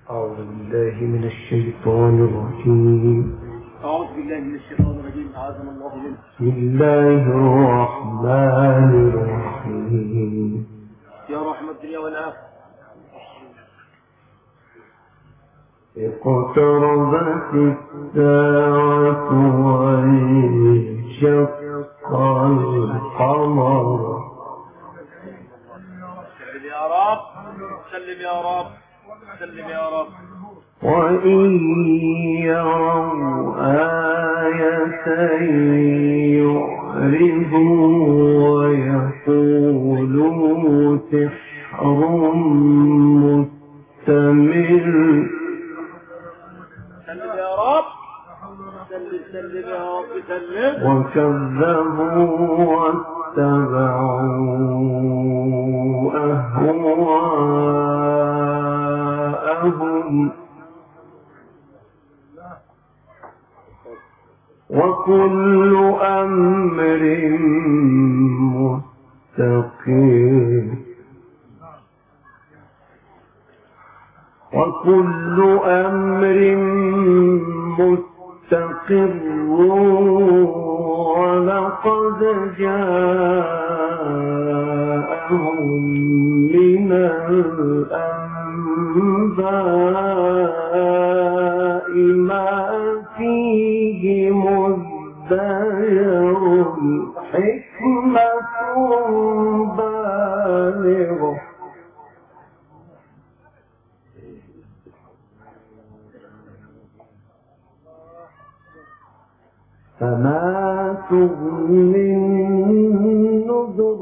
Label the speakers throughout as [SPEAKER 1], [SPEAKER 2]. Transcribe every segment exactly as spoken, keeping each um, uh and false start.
[SPEAKER 1] أعوذ بالله من الشيطان الرجيم.
[SPEAKER 2] أعوذ بالله من الشيطان الرجيم. أعاذنا الله منه.
[SPEAKER 1] بسم الله الرحمن الرحيم.
[SPEAKER 2] يا رحمة الدنيا والآخرة.
[SPEAKER 1] اقتربت الساعة وانشق القمر.
[SPEAKER 2] سلم يا رب، سلم يا رب، سلم يا رب.
[SPEAKER 1] وإن يروا آية يعرضوا ويقولوا سحر مستمر.
[SPEAKER 2] سلم يا رب، سلم سلم يا رب سلم.
[SPEAKER 1] وكذبوا واتبعوا أهواءهم وكل أمر مستقيم وكل أمر مستقر ولقد جاءهم من الأنباء ما فيه مزدجر حكمة بالغة فما تغني النذر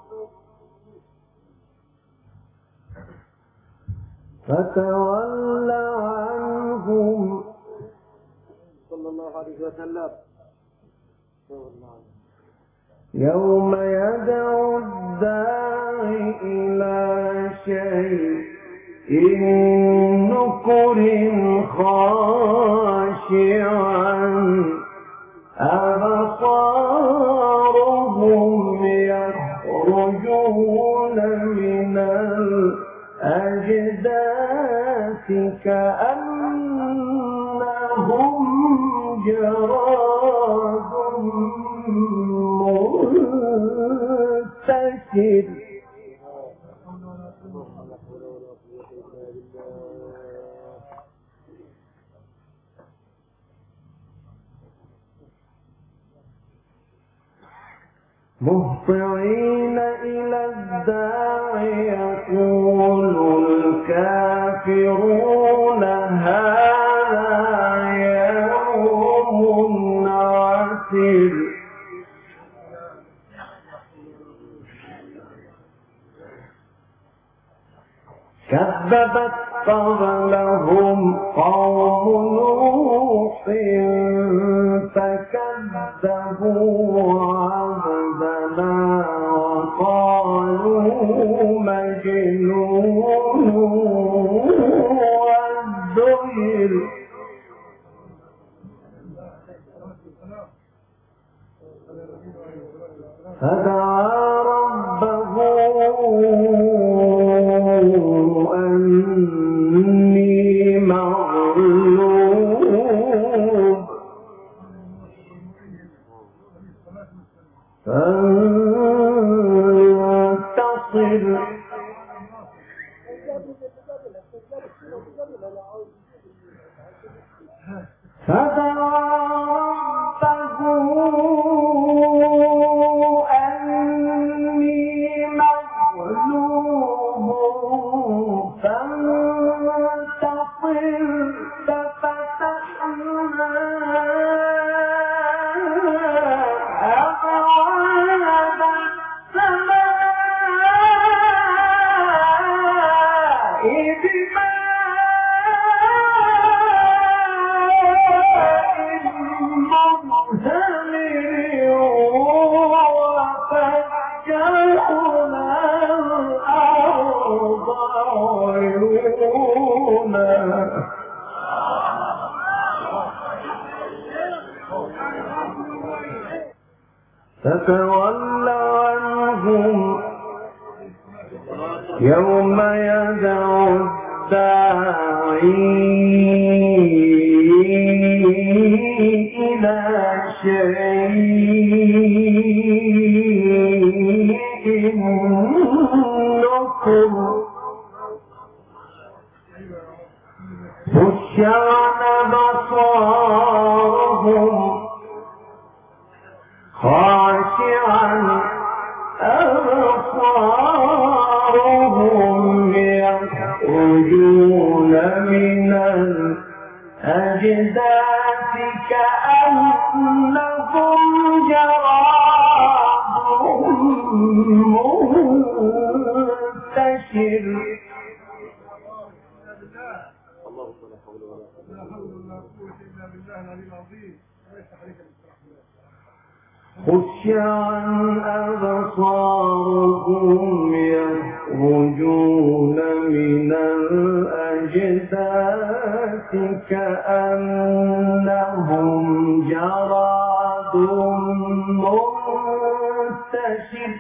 [SPEAKER 1] فتول عنهم
[SPEAKER 2] صلى الله عليه وسلم.
[SPEAKER 1] يوم يدعو الداعي إلى شيء نكر خاشعا أبصارهم يخرجون من الأجداث كأنهم جراد منتشر. مهطعين إلى الداعي يقول الكافرون هذا يوم عسير. كذبت قبلهم قوم نوح فكذبوا عبدنا وقالوا مجنون وازدجر. فدعا ربه أني مغلوب فانتصر. فدعا ربه أني مغلوب فانتصر. ففتحنا أبواب السماء بماء منهمر وفجرنا الأرض عيونا. فتول عنهم يوم يدعو الداعي إلى شيء نكر خشعن بصارهم خاشعا أبصارهم يخرجون من الأجداث كأنهم جراد منتشر خشعا أبصارهم يخرجون من الأجداث كأنهم جراد منتشر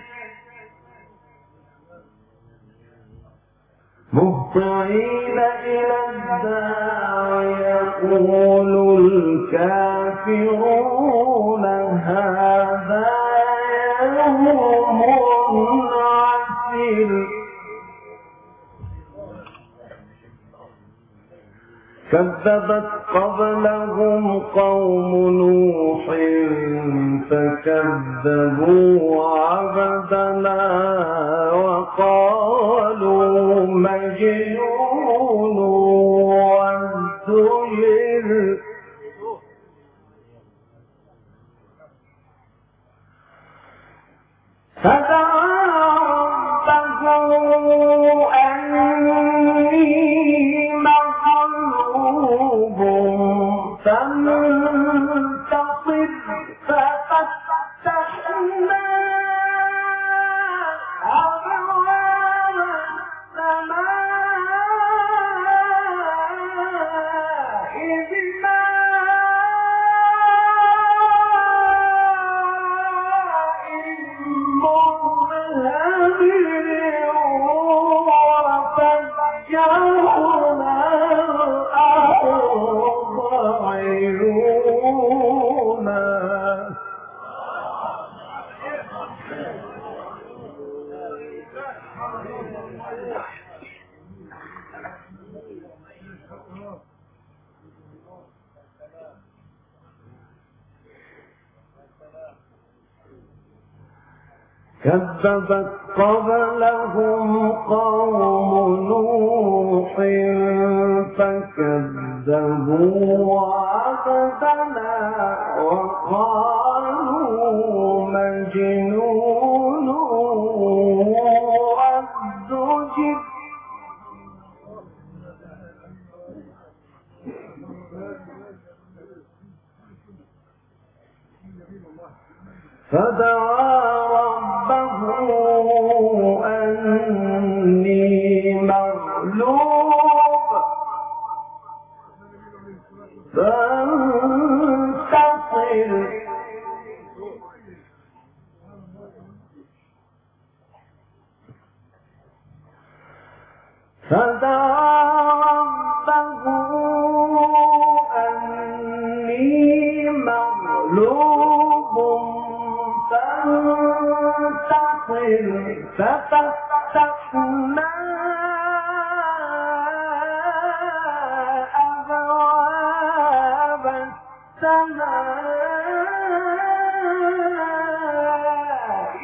[SPEAKER 1] مهطعين إلى الداع يقول الكافرون هذا يوم عسير كذبت قبلهم قوم نوح فكذبوا عبدنا وقالوا مجنون وازدجر فدعا ربه أني مغلوب فانتصر ففتحنا أبواب السماء بماء منهمر وفجرنا الأرض عيونا كذبت قبلهم قوم نوح فكذبوا عبدنا وقالوا مجنون وازدجر فدعا ربه أني مغلوب فانتصر فدعا ربه أني مغلوب فانتصر ففتحنا أبواب السماء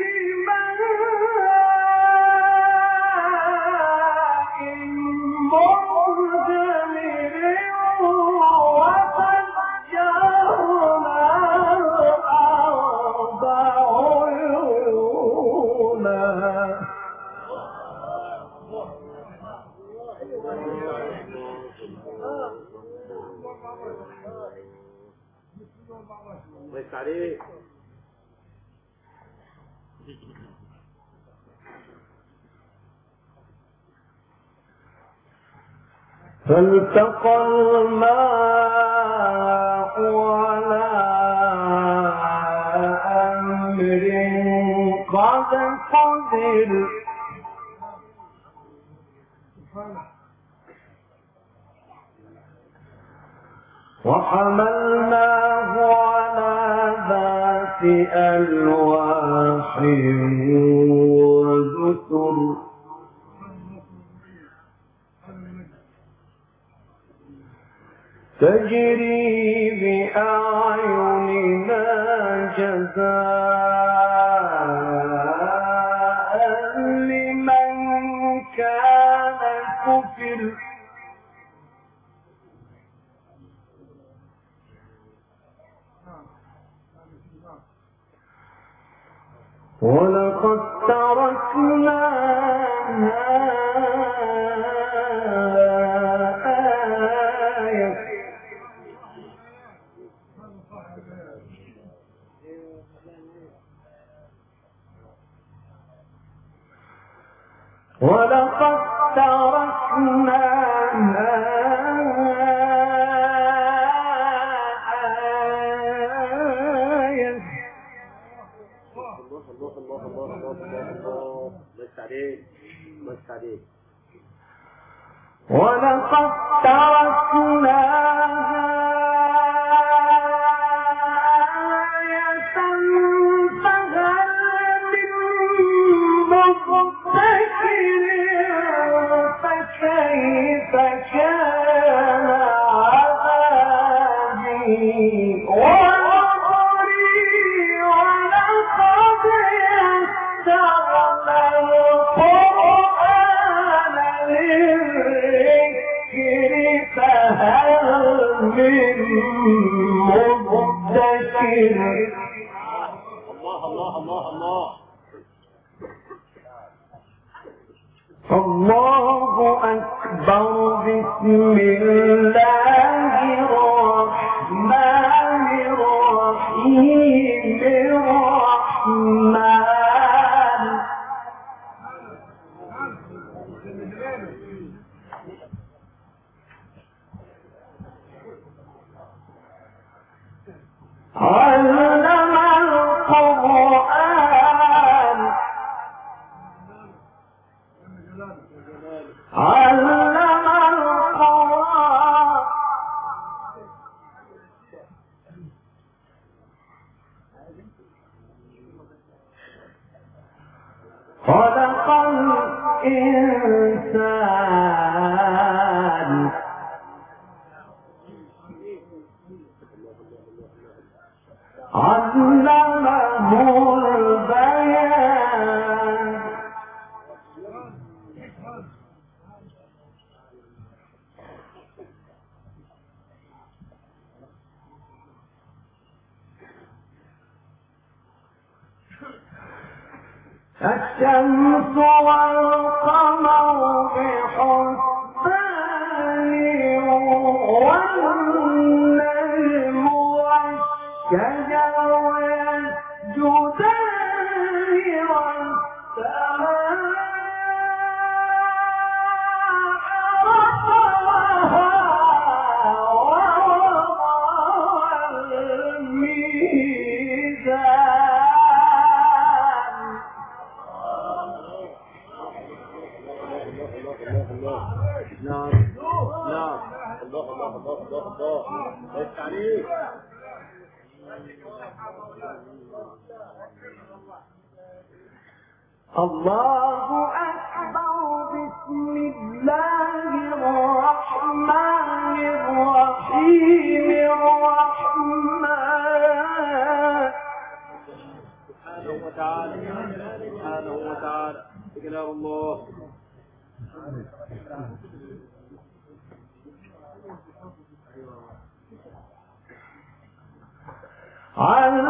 [SPEAKER 1] بماء منهمر وفجرنا الأرض عيونا
[SPEAKER 2] الله عليك
[SPEAKER 1] فالتقى الماء على أمر قد قدر وحملناه على ذات ألواح ودسر تجري بأعيننا جزاء لمن كان كفر ولقد تركناها آية ولقد تركناها آية
[SPEAKER 2] الله الله الله الله الله بس عليك بس عليك
[SPEAKER 1] ولقد تركناها آية فهل من مدكر فكيف كان عذابي ونذري ولقد يسرنا القرآن للذكر فهل من مدكر
[SPEAKER 2] الله الله الله الله
[SPEAKER 1] الله أكبر بسم الله الرحمن الرحيم الرحمن علم القرآن علم القرآن خلق الإنسان علمه البيان الشمس والقمر بحسبان والنجم والشجر يسجدان والسماء رفعها ووضع الميزان
[SPEAKER 2] نعم نعم الله الله الله الله الله بس عليك
[SPEAKER 1] الله أكبر بسم الله الرحمن الرحيم الرحمن
[SPEAKER 2] سبحانه وتعالى سبحانه وتعالى إجلال الله
[SPEAKER 1] علم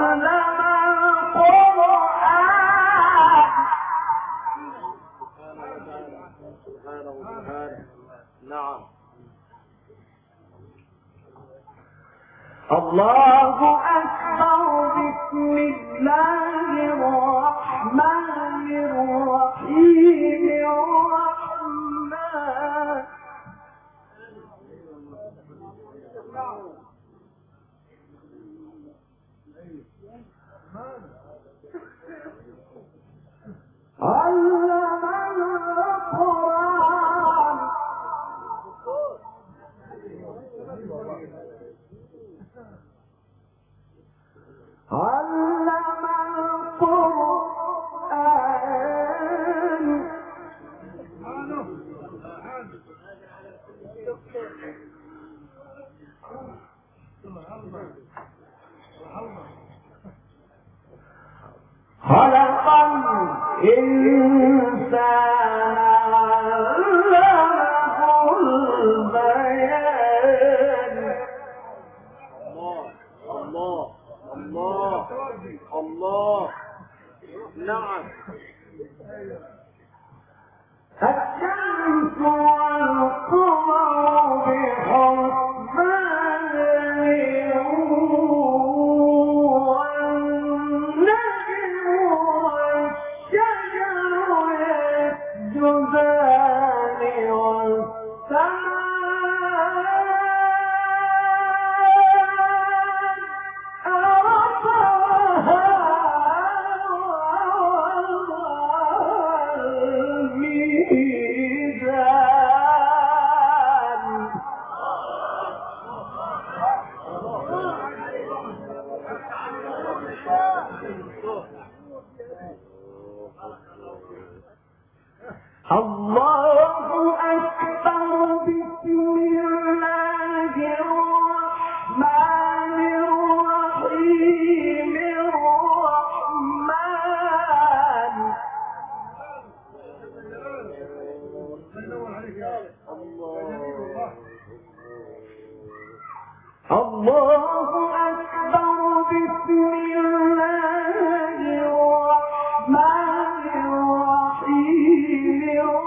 [SPEAKER 1] القرآن
[SPEAKER 2] سبحانه وتعالى نعم
[SPEAKER 1] الله أكبر بسم الله الرحمن الرحيم الرحمن علم القرآن علم القرآن خلق الإنسان علمه البيان.
[SPEAKER 2] الله الله الله نعم.
[SPEAKER 1] الشمس والقمر بحسبان والنجم والشجر يسجدان الله أكبر. بسم الله الرحمن الرحيم. الرحمن الله أكبر. بسم الله الرحمن الرحيم.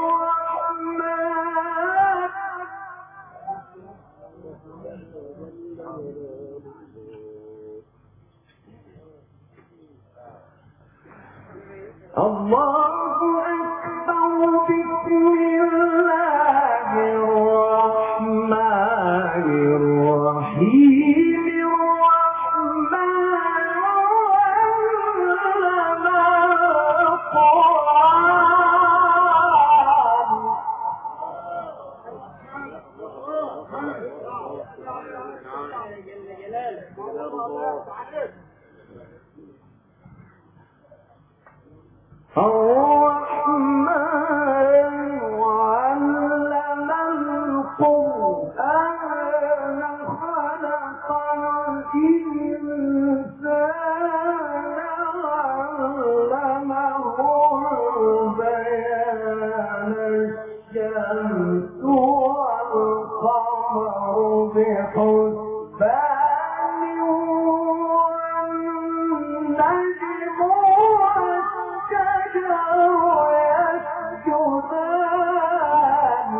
[SPEAKER 1] الله أكبر. بسم الله الرحمن الرحيم. الرحمن علم القرآن. الرحمن علم القرآن. خلق الإنسان علمه البيان. الشمس والقمر بحسبان والنجم والشجر يسجدان.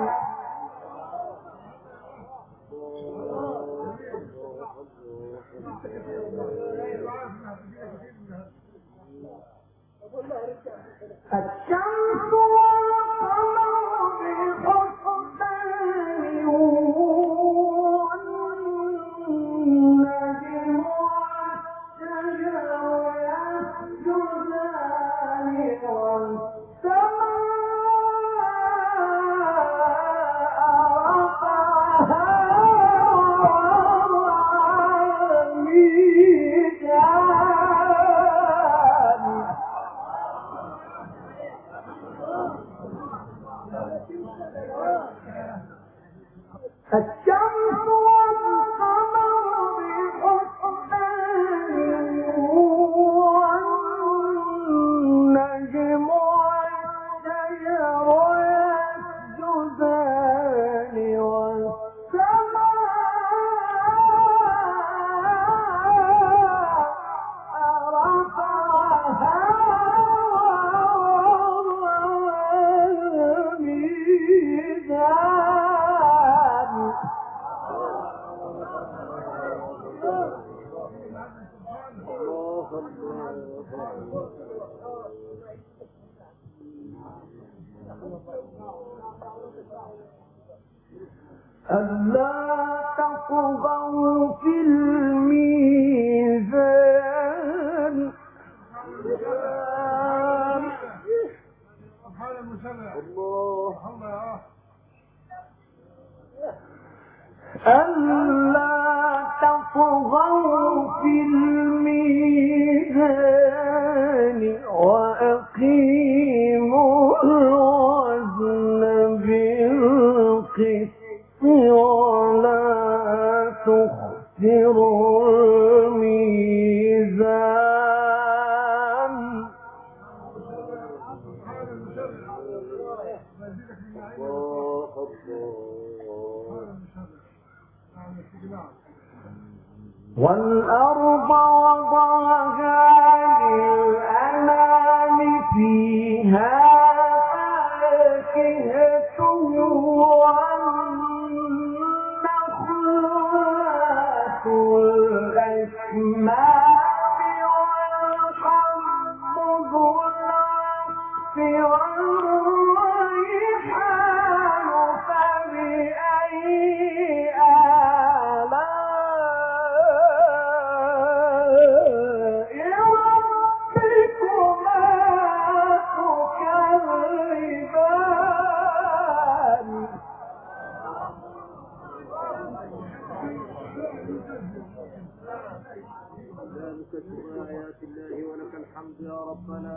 [SPEAKER 1] الشمس والقمر بحسبان والنجم والشجر يسجدان. والسماء رفعها ووضع الميزان. الشمس والقمر بحسبان والنجم والشجر يسجدان. والسماء رفعها ووضع الميزان. ألا تطغوا في الميزان. ألا تطغوا في الميزان وأقيموا الوزن بالقسط ولا تخسروا الميزان. والأرض وضعها للأنام فيها فاكهة والنخلات والأكمام والحب ذو العصف والريحان فبأي
[SPEAKER 2] آيات الله ولك الحمد يا ربنا.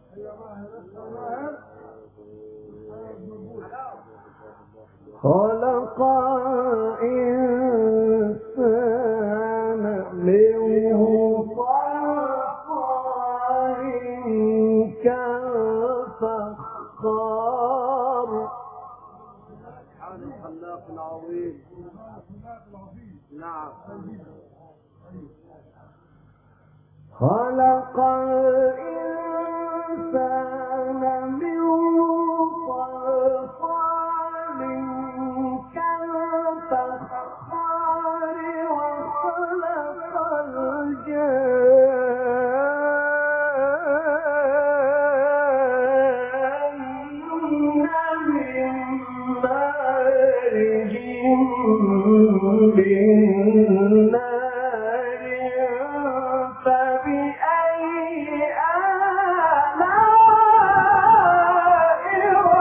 [SPEAKER 1] خلق الإنسان من صلصال كالفخار.
[SPEAKER 2] سبحان الخلاق العظيم. نعم.
[SPEAKER 1] خلق الإنسان من صلصال كالفخار وخلق الجان من مارج من نار. فبأي آلاء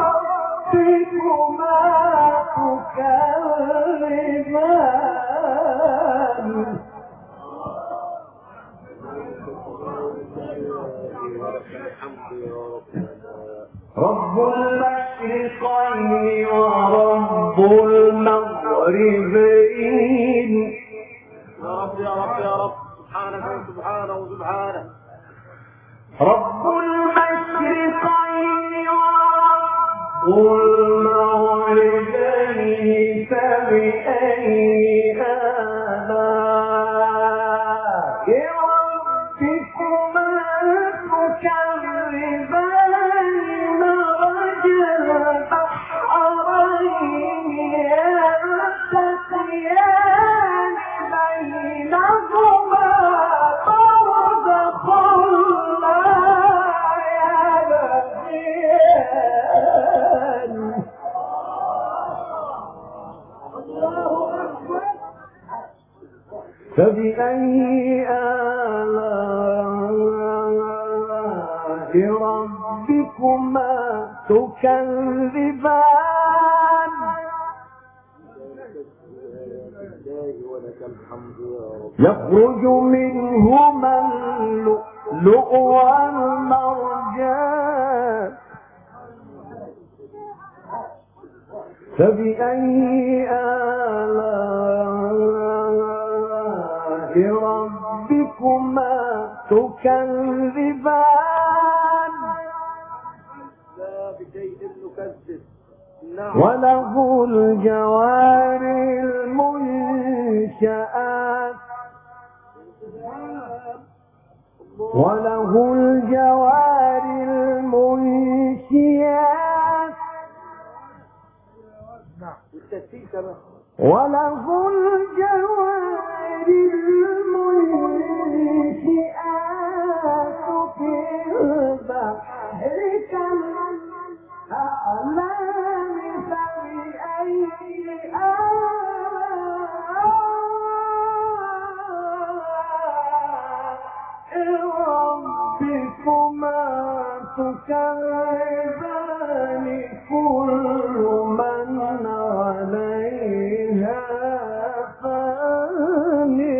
[SPEAKER 1] ربكما تكذبان. رب المشرقين ورب المغربين.
[SPEAKER 2] يا رب يا رب يا رب سبحانك وسبحانه وسبحانه.
[SPEAKER 1] رب المشرقين ورب المغربين فبأي آلاء ربكما تكذبان. مرج البحرين يلتقيان بينهما برزخ لا يبغيان. فبأي آلاء ربكما تكذبان.
[SPEAKER 2] ولك الحمد يا رب.
[SPEAKER 1] يخرج منهما اللؤلؤ والمرجان. فبأي آلاء ربكما تكذبان.
[SPEAKER 2] لا بشيء نكذب. نعم.
[SPEAKER 1] وله الجوار المنشآت وله الجوار المنشآت وله الجوار المنشآت في البحر كالأعلام. فبأي آلاء ربكما تكذبان. كل من عليها فان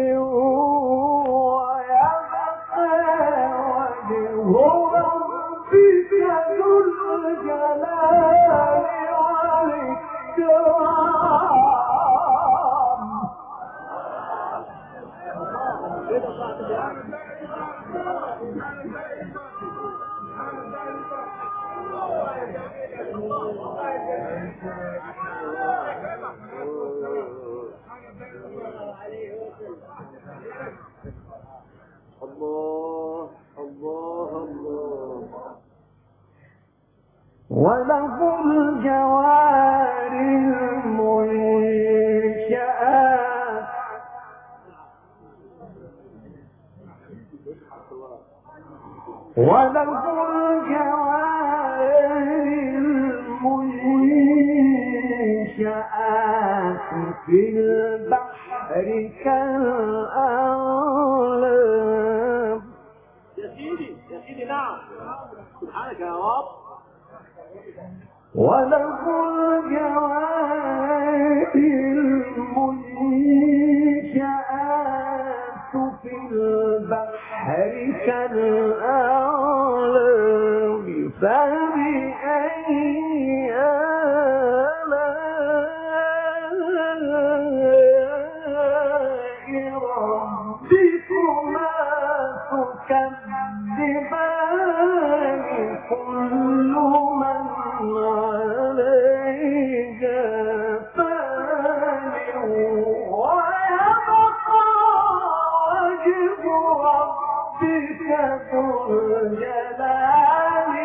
[SPEAKER 1] وله الجوار المنشآت وله الجوار المنشآت في البحر كالأعلام.
[SPEAKER 2] يا سيدي يا سيدي نعم سبحانك يا رب.
[SPEAKER 1] وله الجوار المنشآت في البحر كالأعلام فبأي آلاء ربكما تكذبان كل من عليها فان ويبقى وجه ربك ذو الجلال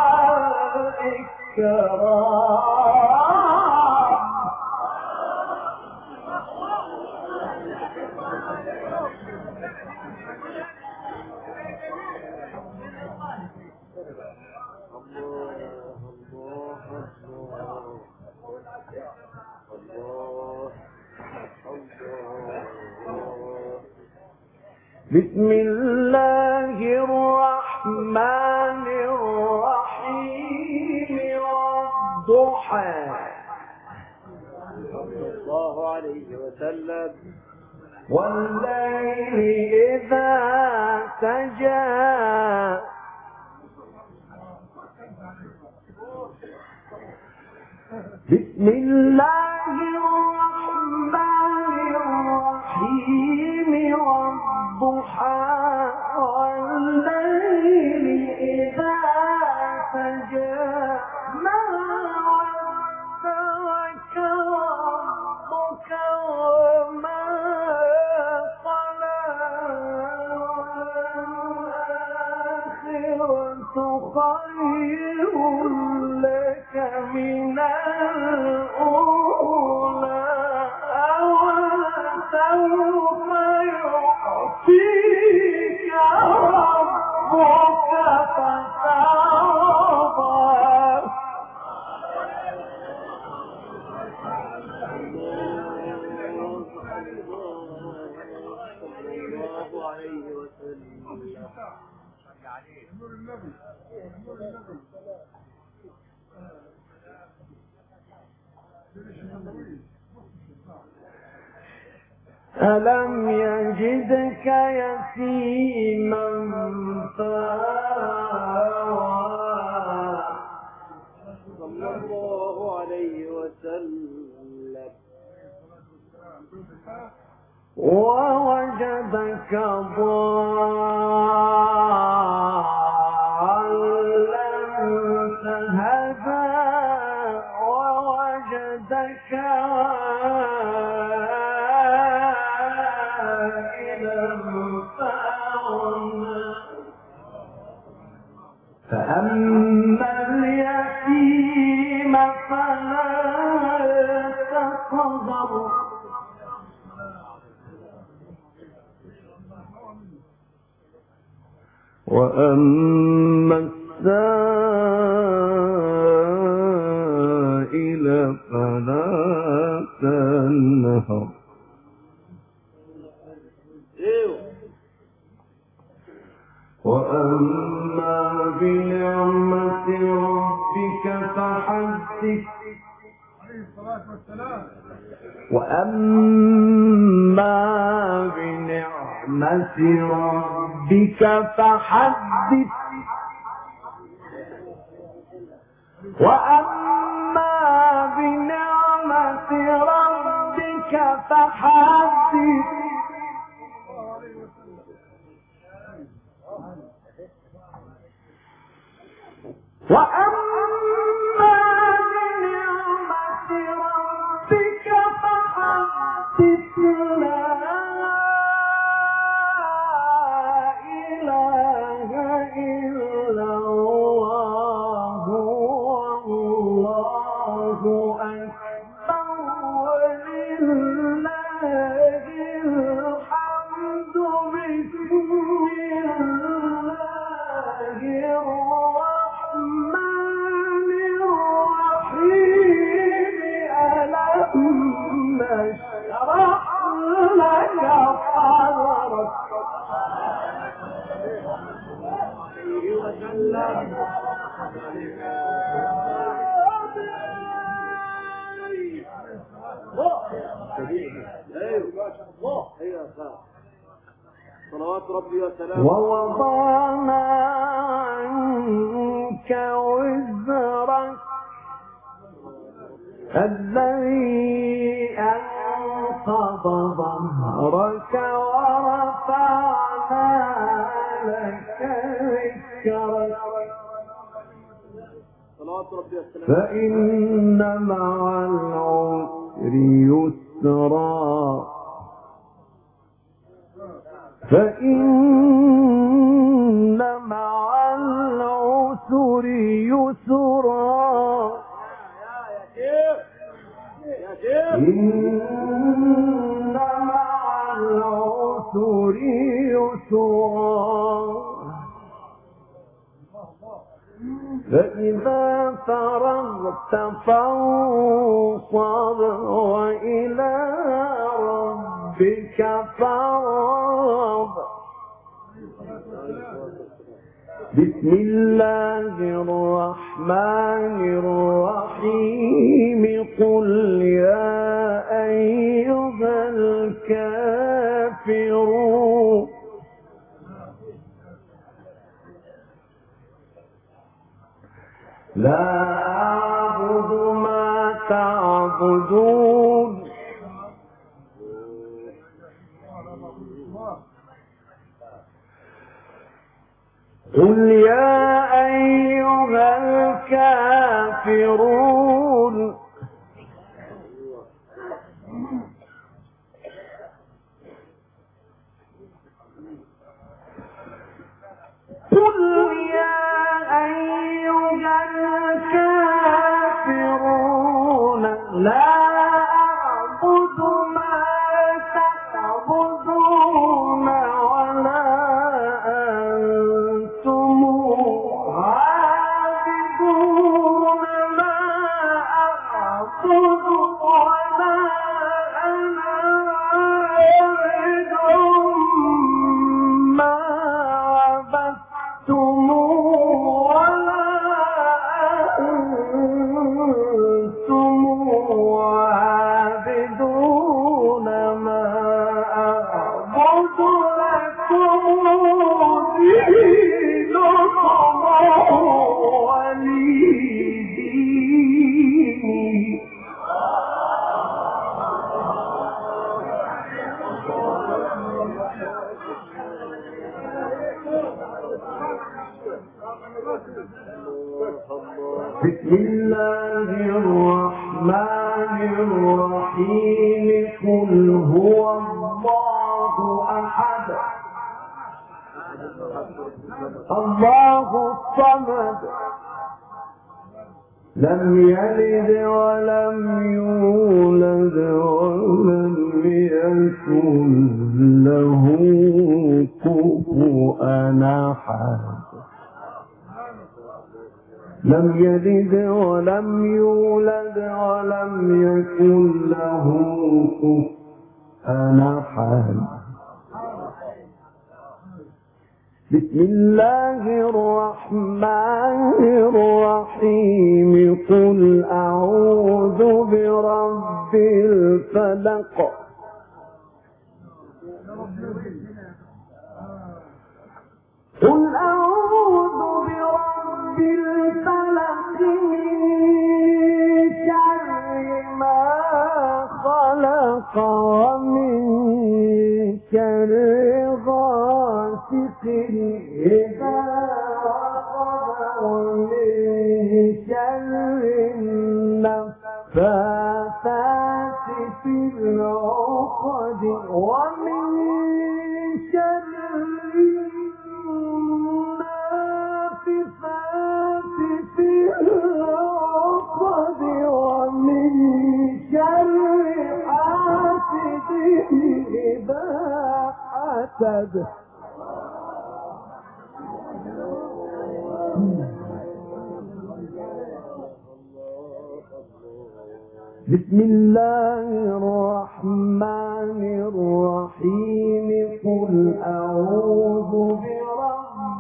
[SPEAKER 1] والإكرام. بسم الله الرحمن الرحيم والضحى
[SPEAKER 2] صلى الله عليه وسلم
[SPEAKER 1] والليل إذا سجى بسم الله الرحمن الرحيم والضحى والليل إذا سجى ما ودعك ربك وما قلى والآخرة خير لك من الأولى ولسوف يعطيك ربك فترضى. ألم يجدك يتيما فآوى
[SPEAKER 2] صلى الله عليه وسلم
[SPEAKER 1] ووجدك ضالا فهدى ووجدك فأما اليتيم فلا تقهر وأما السائل فلا تنهر وأما بنعمة ربك فحدث وأما بنعمة ربك فحدث وأما بنعمة ربك فحدث وأما بنعمة ربك فحدث لا إله إلا الله
[SPEAKER 2] الله ايوه يا خالد صلوات ربي وسلامه.
[SPEAKER 1] ووضعنا عنك وزرك الذي أنقض ظهرك ورفعنا لك ذكرك فإن مع العسر يسرا فإن مع العسر يسرا إن مع العسر يسرا فإذا فرغت فانصب وإلى ربك فارغب. بسم الله الرحمن الرحيم قل يا أيها الكافرون لا أعبد ما تعبدون قل يا أيها الكافرون قل يا أيها الكافرون لا أعبد ما تعبدون ولا أنتم عابدون ما أعبد ولا أنا عابد ما عبدتم ولا أنتم عابدون ما أعبد لكم دينكم ولي دين. بسم الله الرحمن الرحيم قل هو الله أحد الله الصمد لم يلد ولم يولد ولم يكن له كفوا أحد لم يلد ولم يولد ولم يكن له كفوا أحد. بسم الله الرحمن الرحيم قل أعوذ برب الفلق قل أعوذ برب الفلق من شر ما خلق ومن شر غاسق إذا وقب ومن شر النفاثات في العقد ومن شر النافثات في العقد ومن شر حاسد إذا حسد. بسم الله الرحمن الرحيم قل أعوذ برب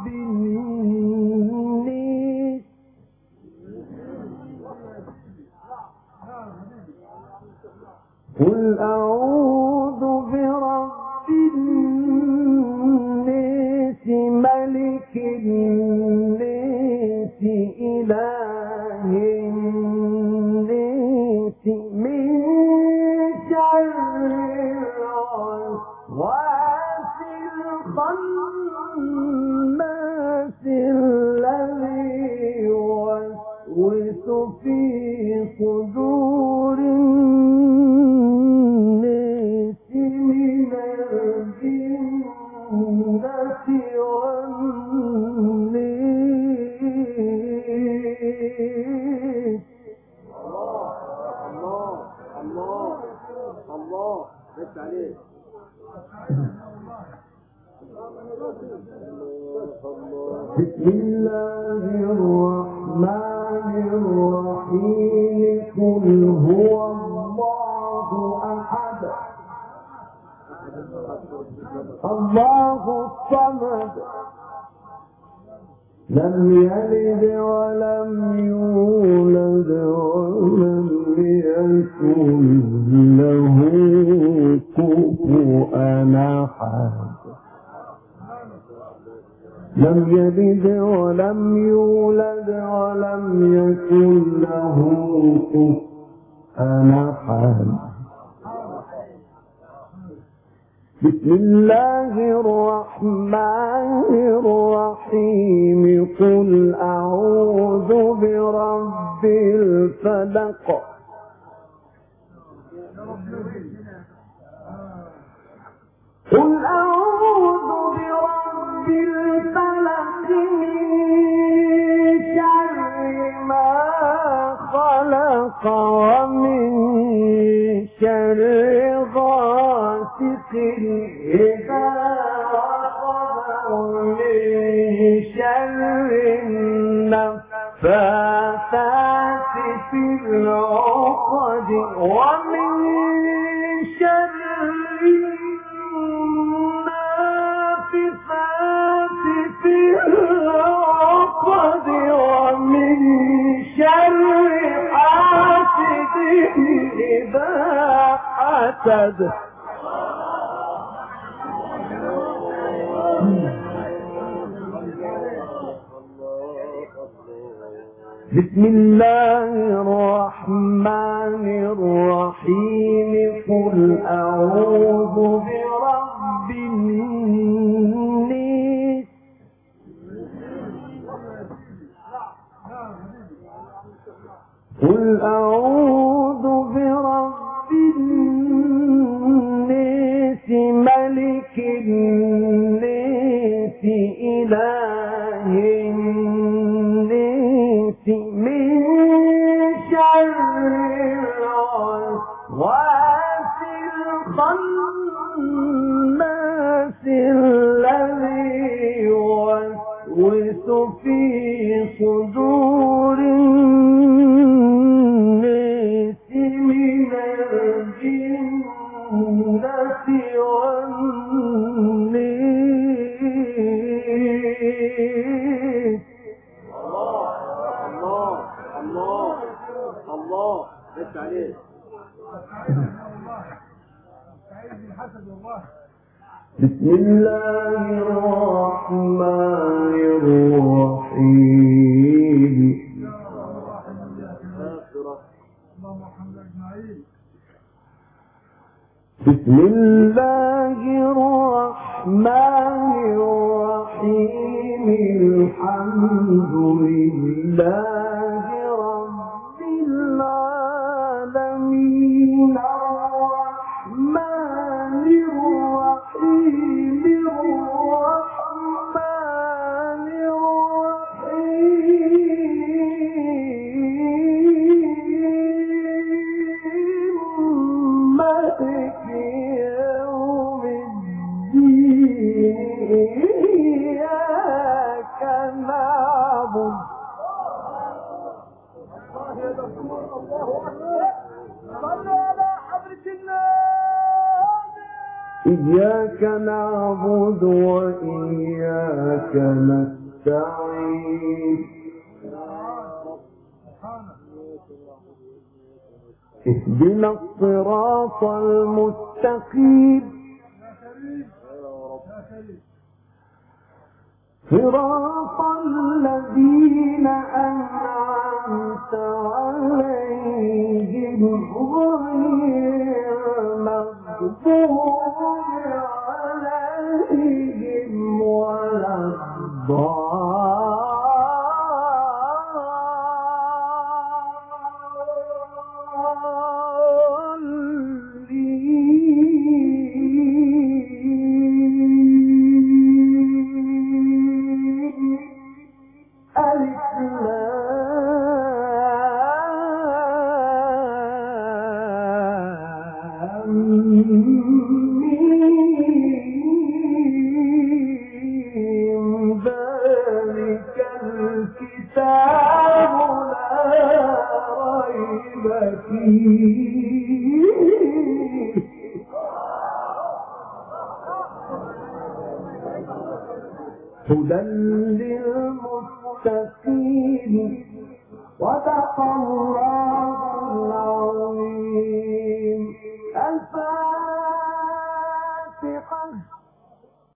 [SPEAKER 1] الناس قل أعوذ
[SPEAKER 2] عليك.
[SPEAKER 1] بسم الله الرحمن الرحيم قل هو الله أحد الله الصمد لم يلد ولم يولد ولم يكن له كفوا أحد لم يلد ولم يولد ولم يكن له كفوا أحد بسم الله الرحمن الرحيم قل أعوذ برب الفلق قل أعوذ برب الفلق من شر ما خلق ومن شر غاسق إذا وقب ومن شر النفاثات في العقد ومن شر النافثات في العقد ومن شر حاسد إذا حسد بسم الله الرحمن الرحيم قل أعوذ برب الناس قل أعوذ برب الناس ملك الناس إله الناس من شر الوسواس الخناس الذي يوسوس في صدور الناس من الجنة والناس.
[SPEAKER 2] الله الله الله بس عليك.
[SPEAKER 1] بسم الله الرحمن الرحيم بسم الله الرحمن الرحيم الحمد لله رب العالمين الرحمن الرحيم الرحمن الرحيم مالك يوم الدين إياك نعبد إياك نعبد وإياك نستعين اهدنا الصراط المستقيم صراط الذين أنعمت عليهم غير المغضوب عليهم ولا الضالين هدى للمتقين صدق الله العظيم.